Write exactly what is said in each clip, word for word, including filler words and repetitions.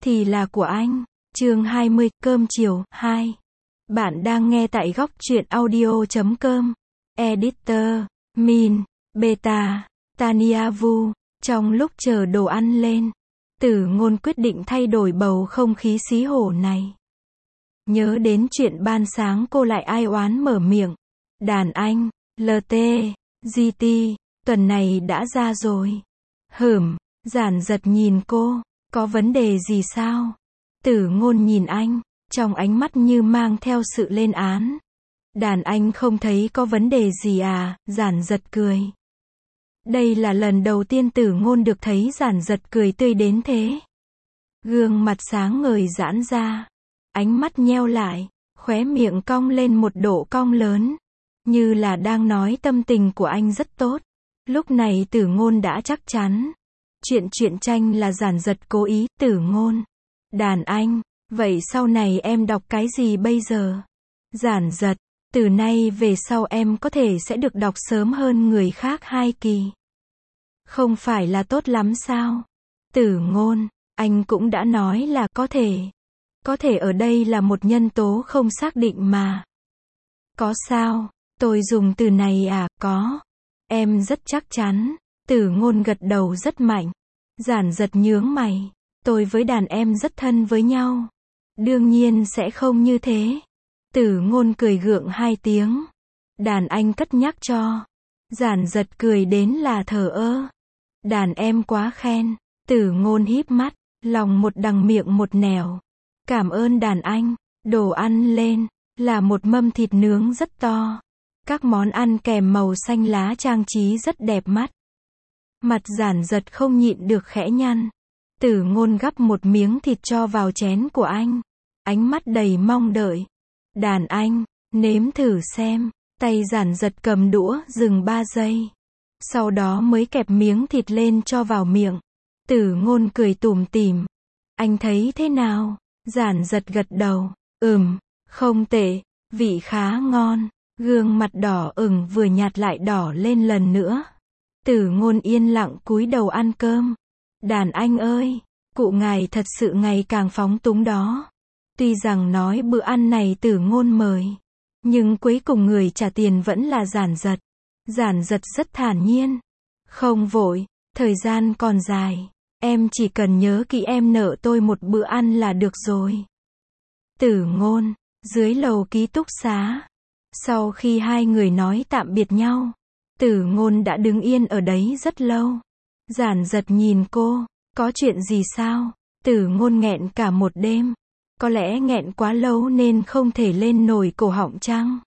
thì là của anh. Chương hai mươi, cơm chiều, hai. Bạn đang nghe tại góc truyện audio chấm com. Editor, Min, Beta, Tania Vu. Trong lúc chờ đồ ăn lên, Tử Ngôn quyết định thay đổi bầu không khí xí hổ này. Nhớ đến chuyện ban sáng cô lại ai oán mở miệng. Đàn anh, lờ tê, giê tê, tuần này đã ra rồi. Hửm, Giản Giật nhìn cô, có vấn đề gì sao? Tử Ngôn nhìn anh, trong ánh mắt như mang theo sự lên án. Đàn anh không thấy có vấn đề gì à? Giản Giật cười. Đây là lần đầu tiên Tử Ngôn được thấy Giản Giật cười tươi đến thế. Gương mặt sáng ngời giãn ra, ánh mắt nheo lại, khóe miệng cong lên một độ cong lớn, như là đang nói tâm tình của anh rất tốt. Lúc này Tử Ngôn đã chắc chắn, chuyện truyện tranh là Giản Giật cố ý. Tử Ngôn, đàn anh, vậy sau này em đọc cái gì bây giờ? Giản Giật, từ nay về sau em có thể sẽ được đọc sớm hơn người khác hai kỳ. Không phải là tốt lắm sao? Tử Ngôn, anh cũng đã nói là có thể. Có thể ở đây là một nhân tố không xác định mà. Có sao? Tôi dùng từ này à? Có. Em rất chắc chắn. Tử Ngôn gật đầu rất mạnh. Giản Giật nhướng mày. Tôi với đàn em rất thân với nhau. Đương nhiên sẽ không như thế. Tử Ngôn cười gượng hai tiếng. Đàn anh cất nhắc cho. Giản Giật cười đến là thờ ơ. Đàn em quá khen. Tử Ngôn híp mắt, lòng một đằng miệng một nẻo. Cảm ơn đàn anh. Đồ ăn lên, là một mâm thịt nướng rất to. Các món ăn kèm màu xanh lá trang trí rất đẹp mắt. Mặt Giản Giật không nhịn được khẽ nhăn. Tử Ngôn gắp một miếng thịt cho vào chén của anh. Ánh mắt đầy mong đợi. Đàn anh, nếm thử xem. Tay Giản Giật cầm đũa dừng ba giây. Sau đó mới kẹp miếng thịt lên cho vào miệng. Tử Ngôn cười tủm tỉm. Anh thấy thế nào? Giản Giật gật đầu. Ừm, không tệ, vị khá ngon. Gương mặt đỏ ửng vừa nhạt lại đỏ lên lần nữa. Tử Ngôn yên lặng cúi đầu ăn cơm. Đàn anh ơi, cụ ngài thật sự ngày càng phóng túng đó. Tuy rằng nói bữa ăn này Tử Ngôn mời, nhưng cuối cùng người trả tiền vẫn là Giản Giật. Giản Giật rất thản nhiên. Không vội, thời gian còn dài. Em chỉ cần nhớ kỹ em nợ tôi một bữa ăn là được rồi. Tử Ngôn, dưới lầu ký túc xá. Sau khi hai người nói tạm biệt nhau, Tử Ngôn đã đứng yên ở đấy rất lâu. Giản Giật nhìn cô, có chuyện gì sao? Tử Ngôn nghẹn cả một đêm. Có lẽ nghẹn quá lâu nên không thể lên nổi cổ họng chăng?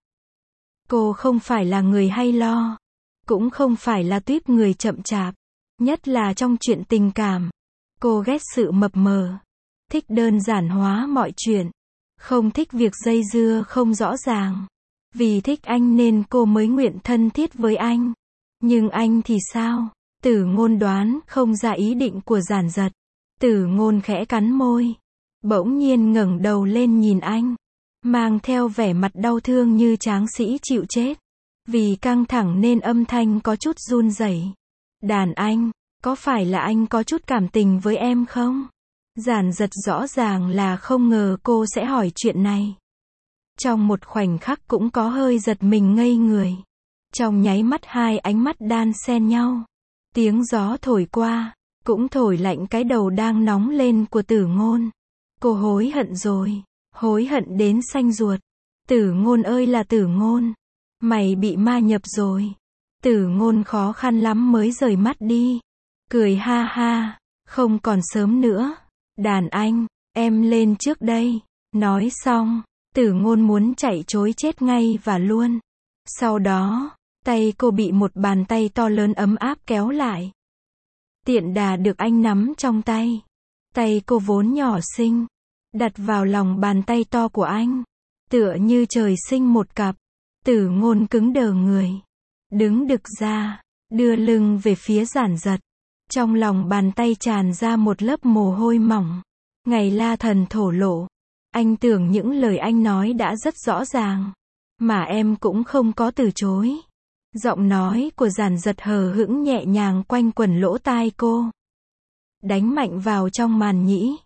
Cô không phải là người hay lo, cũng không phải là tuýp người chậm chạp. Nhất là trong chuyện tình cảm, cô ghét sự mập mờ, thích đơn giản hóa mọi chuyện, không thích việc dây dưa không rõ ràng. Vì thích anh nên cô mới nguyện thân thiết với anh. Nhưng anh thì sao? Tử Ngôn đoán không ra ý định của Giản Giật. Tử Ngôn khẽ cắn môi, bỗng nhiên ngẩng đầu lên nhìn anh, mang theo vẻ mặt đau thương như tráng sĩ chịu chết. Vì căng thẳng nên âm thanh có chút run rẩy. Đàn anh, có phải là anh có chút cảm tình với em không? Giản Giật rõ ràng là không ngờ cô sẽ hỏi chuyện này. Trong một khoảnh khắc cũng có hơi giật mình ngây người. Trong nháy mắt hai ánh mắt đan xen nhau. Tiếng gió thổi qua, cũng thổi lạnh cái đầu đang nóng lên của Tử Ngôn. Cô hối hận rồi, hối hận đến xanh ruột. Tử Ngôn ơi là Tử Ngôn, mày bị ma nhập rồi. Tử Ngôn khó khăn lắm mới rời mắt đi. Cười ha ha, không còn sớm nữa. Đàn anh, em lên trước đây. Nói xong, Tử Ngôn muốn chạy trối chết ngay và luôn. Sau đó, tay cô bị một bàn tay to lớn ấm áp kéo lại. Tiện đà được anh nắm trong tay. Tay cô vốn nhỏ xinh, đặt vào lòng bàn tay to của anh. Tựa như trời sinh một cặp. Tử Ngôn cứng đờ người, đứng đực ra, đưa lưng về phía Giản Giật. Trong lòng bàn tay tràn ra một lớp mồ hôi mỏng. Ngày La Thần thổ lộ. Anh tưởng những lời anh nói đã rất rõ ràng, mà em cũng không có từ chối. Giọng nói của Giản Giật hờ hững nhẹ nhàng quanh quẩn lỗ tai cô. Đánh mạnh vào trong màn nhĩ.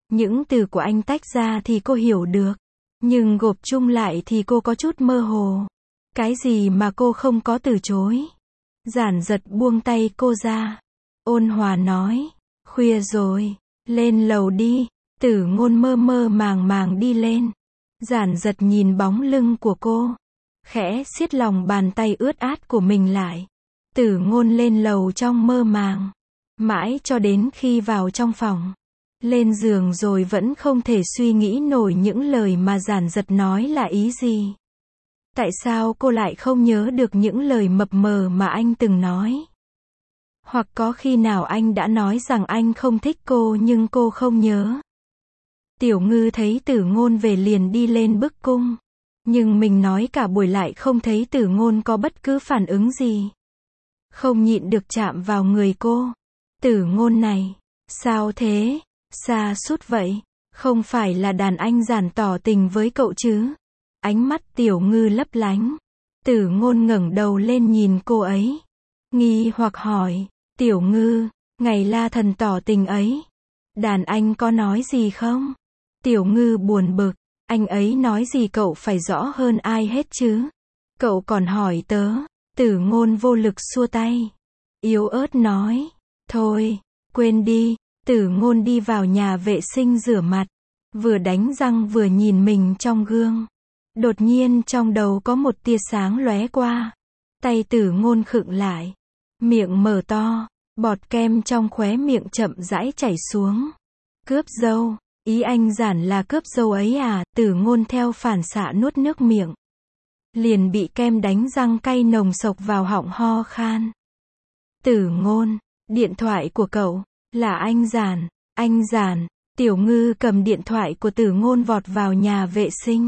Những từ của anh tách ra thì cô hiểu được. Nhưng gộp chung lại thì cô có chút mơ hồ. Cái gì mà cô không có từ chối. Giản giật buông tay cô ra. Ôn hòa nói. Khuya rồi. Lên lầu đi. Tử Ngôn mơ mơ màng màng đi lên. Giản giật nhìn bóng lưng của cô. Khẽ siết lòng bàn tay ướt át của mình lại. Tử Ngôn lên lầu trong mơ màng. Mãi cho đến khi vào trong phòng. Lên giường rồi vẫn không thể suy nghĩ nổi những lời mà giản giật nói là ý gì. Tại sao cô lại không nhớ được những lời mập mờ mà anh từng nói? Hoặc có khi nào anh đã nói rằng anh không thích cô nhưng cô không nhớ? Tiểu Ngư thấy Tử Ngôn về liền đi lên bức cung. Nhưng mình nói cả buổi lại không thấy Tử Ngôn có bất cứ phản ứng gì. Không nhịn được chạm vào người cô. Tử Ngôn này, sao thế? Xa sút vậy, không phải là đàn anh giản tỏ tình với cậu chứ? Ánh mắt Tiểu Ngư lấp lánh. Tử Ngôn ngẩng đầu lên nhìn cô ấy. Nghi hoặc hỏi, Tiểu Ngư, ngày La Thần tỏ tình ấy, đàn anh có nói gì không? Tiểu Ngư buồn bực, anh ấy nói gì cậu phải rõ hơn ai hết chứ? Cậu còn hỏi tớ. Tử Ngôn vô lực xua tay. Yếu ớt nói, thôi, quên đi. Tử Ngôn đi vào nhà vệ sinh rửa mặt. Vừa đánh răng vừa nhìn mình trong gương. Đột nhiên trong đầu có một tia sáng lóe qua. Tay Tử Ngôn khựng lại. Miệng mở to. Bọt kem trong khóe miệng chậm rãi chảy xuống. Cướp dâu. Ý anh giản là cướp dâu ấy à? Tử Ngôn theo phản xạ nuốt nước miệng. Liền bị kem đánh răng cay nồng sộc vào họng ho khan. Tử Ngôn, điện thoại của cậu, là anh giản, anh giản. Tiểu Ngư cầm điện thoại của Tử Ngôn vọt vào nhà vệ sinh.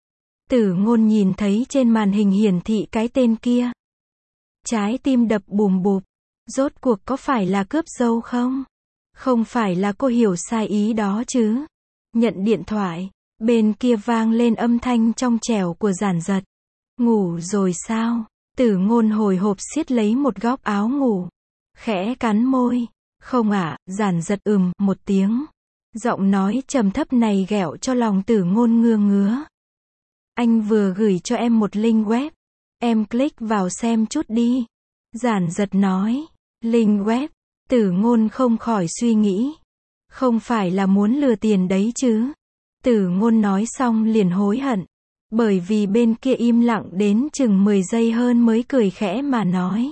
Tử Ngôn nhìn thấy trên màn hình hiển thị cái tên kia. Trái tim đập bùm bụp. Rốt cuộc có phải là cướp dâu không? Không phải là cô hiểu sai ý đó chứ? Nhận điện thoại, bên kia vang lên âm thanh trong trẻo của giản giật. Ngủ rồi sao? Tử Ngôn hồi hộp siết lấy một góc áo ngủ. Khẽ cắn môi. Không ạ, giản giật ừm một tiếng. Giọng nói trầm thấp này ghẹo cho lòng Tử Ngôn ngứa ngứa. Anh vừa gửi cho em một link web. Em click vào xem chút đi. Giản giật nói. Link web. Tử Ngôn không khỏi suy nghĩ. Không phải là muốn lừa tiền đấy chứ? Tử Ngôn nói xong liền hối hận. Bởi vì bên kia im lặng đến chừng mười giây hơn mới cười khẽ mà nói.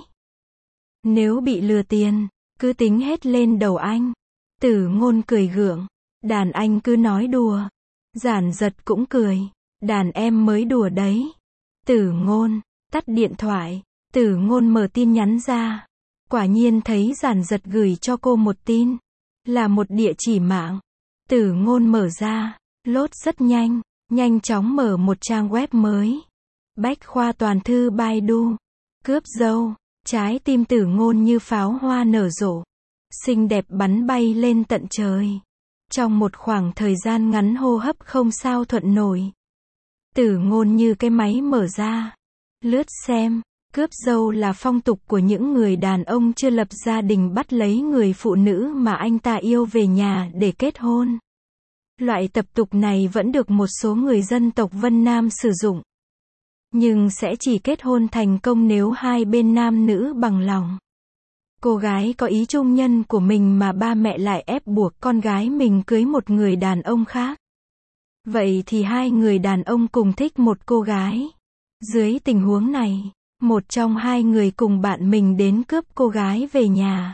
Nếu bị lừa tiền, cứ tính hết lên đầu anh. Tử Ngôn cười gượng. Đàn anh cứ nói đùa. Giản giật cũng cười. Đàn em mới đùa đấy. Tử Ngôn, tắt điện thoại. Tử Ngôn mở tin nhắn ra. Quả nhiên thấy giản giật gửi cho cô một tin. Là một địa chỉ mạng. Tử Ngôn mở ra. Lốt rất nhanh. Nhanh chóng mở một trang web mới. Bách khoa toàn thư Baidu. Cướp dâu. Trái tim Tử Ngôn như pháo hoa nở rộ. Xinh đẹp bắn bay lên tận trời. Trong một khoảng thời gian ngắn hô hấp không sao thuận nổi. Tử Ngôn như cái máy mở ra. Lướt xem. Cướp dâu là phong tục của những người đàn ông chưa lập gia đình bắt lấy người phụ nữ mà anh ta yêu về nhà để kết hôn. Loại tập tục này vẫn được một số người dân tộc Vân Nam sử dụng. Nhưng sẽ chỉ kết hôn thành công nếu hai bên nam nữ bằng lòng. Cô gái có ý trung nhân của mình mà ba mẹ lại ép buộc con gái mình cưới một người đàn ông khác. Vậy thì hai người đàn ông cùng thích một cô gái. Dưới tình huống này, một trong hai người cùng bạn mình đến cướp cô gái về nhà.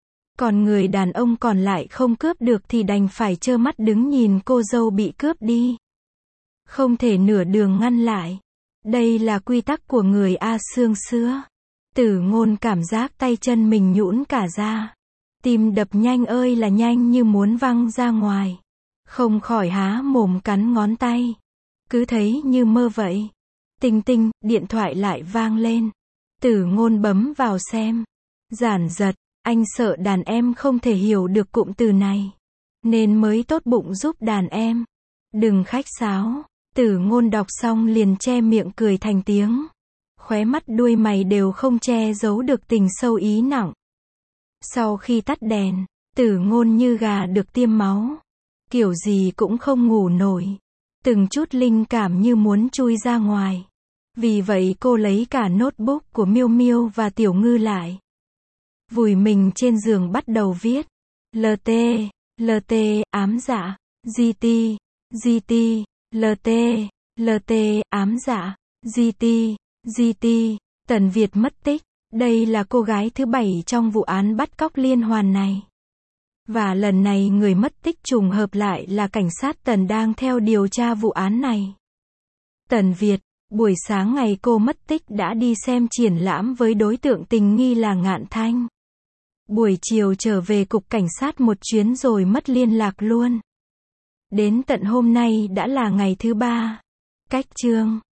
Còn người đàn ông còn lại không cướp được thì đành phải trơ mắt đứng nhìn cô dâu bị cướp đi. Không thể nửa đường ngăn lại. Đây là quy tắc của người A xương xưa. Tử Ngôn cảm giác tay chân mình nhũn cả ra. Tim đập nhanh ơi là nhanh như muốn văng ra ngoài. Không khỏi há mồm cắn ngón tay. Cứ thấy như mơ vậy. Tinh tinh, điện thoại lại vang lên. Tử Ngôn bấm vào xem. Giản giật, anh sợ đàn em không thể hiểu được cụm từ này. Nên mới tốt bụng giúp đàn em. Đừng khách sáo. Tử Ngôn đọc xong liền che miệng cười thành tiếng. Khóe mắt đuôi mày đều không che giấu được tình sâu ý nặng. Sau khi tắt đèn, Tử Ngôn như gà được tiêm máu. kiểu gì cũng không ngủ nổi. Từng chút linh cảm như muốn chui ra ngoài. Vì vậy cô lấy cả notebook của Miêu Miêu và Tiểu Ngư lại. Vùi mình trên giường bắt đầu viết. lờ tê, lờ tê, ám dạ. giê tê, giê tê, lờ tê, lờ tê, ám dạ. giê tê, giê tê, Tần Việt mất tích. Đây là cô gái thứ bảy trong vụ án bắt cóc liên hoàn này. Và lần này người mất tích trùng hợp lại là cảnh sát Tần đang theo điều tra vụ án này. Tần Việt, buổi sáng ngày cô mất tích đã đi xem triển lãm với đối tượng tình nghi là Ngạn Thanh. Buổi chiều trở về cục cảnh sát một chuyến rồi mất liên lạc luôn. Đến tận hôm nay đã là ngày thứ ba. Cách chương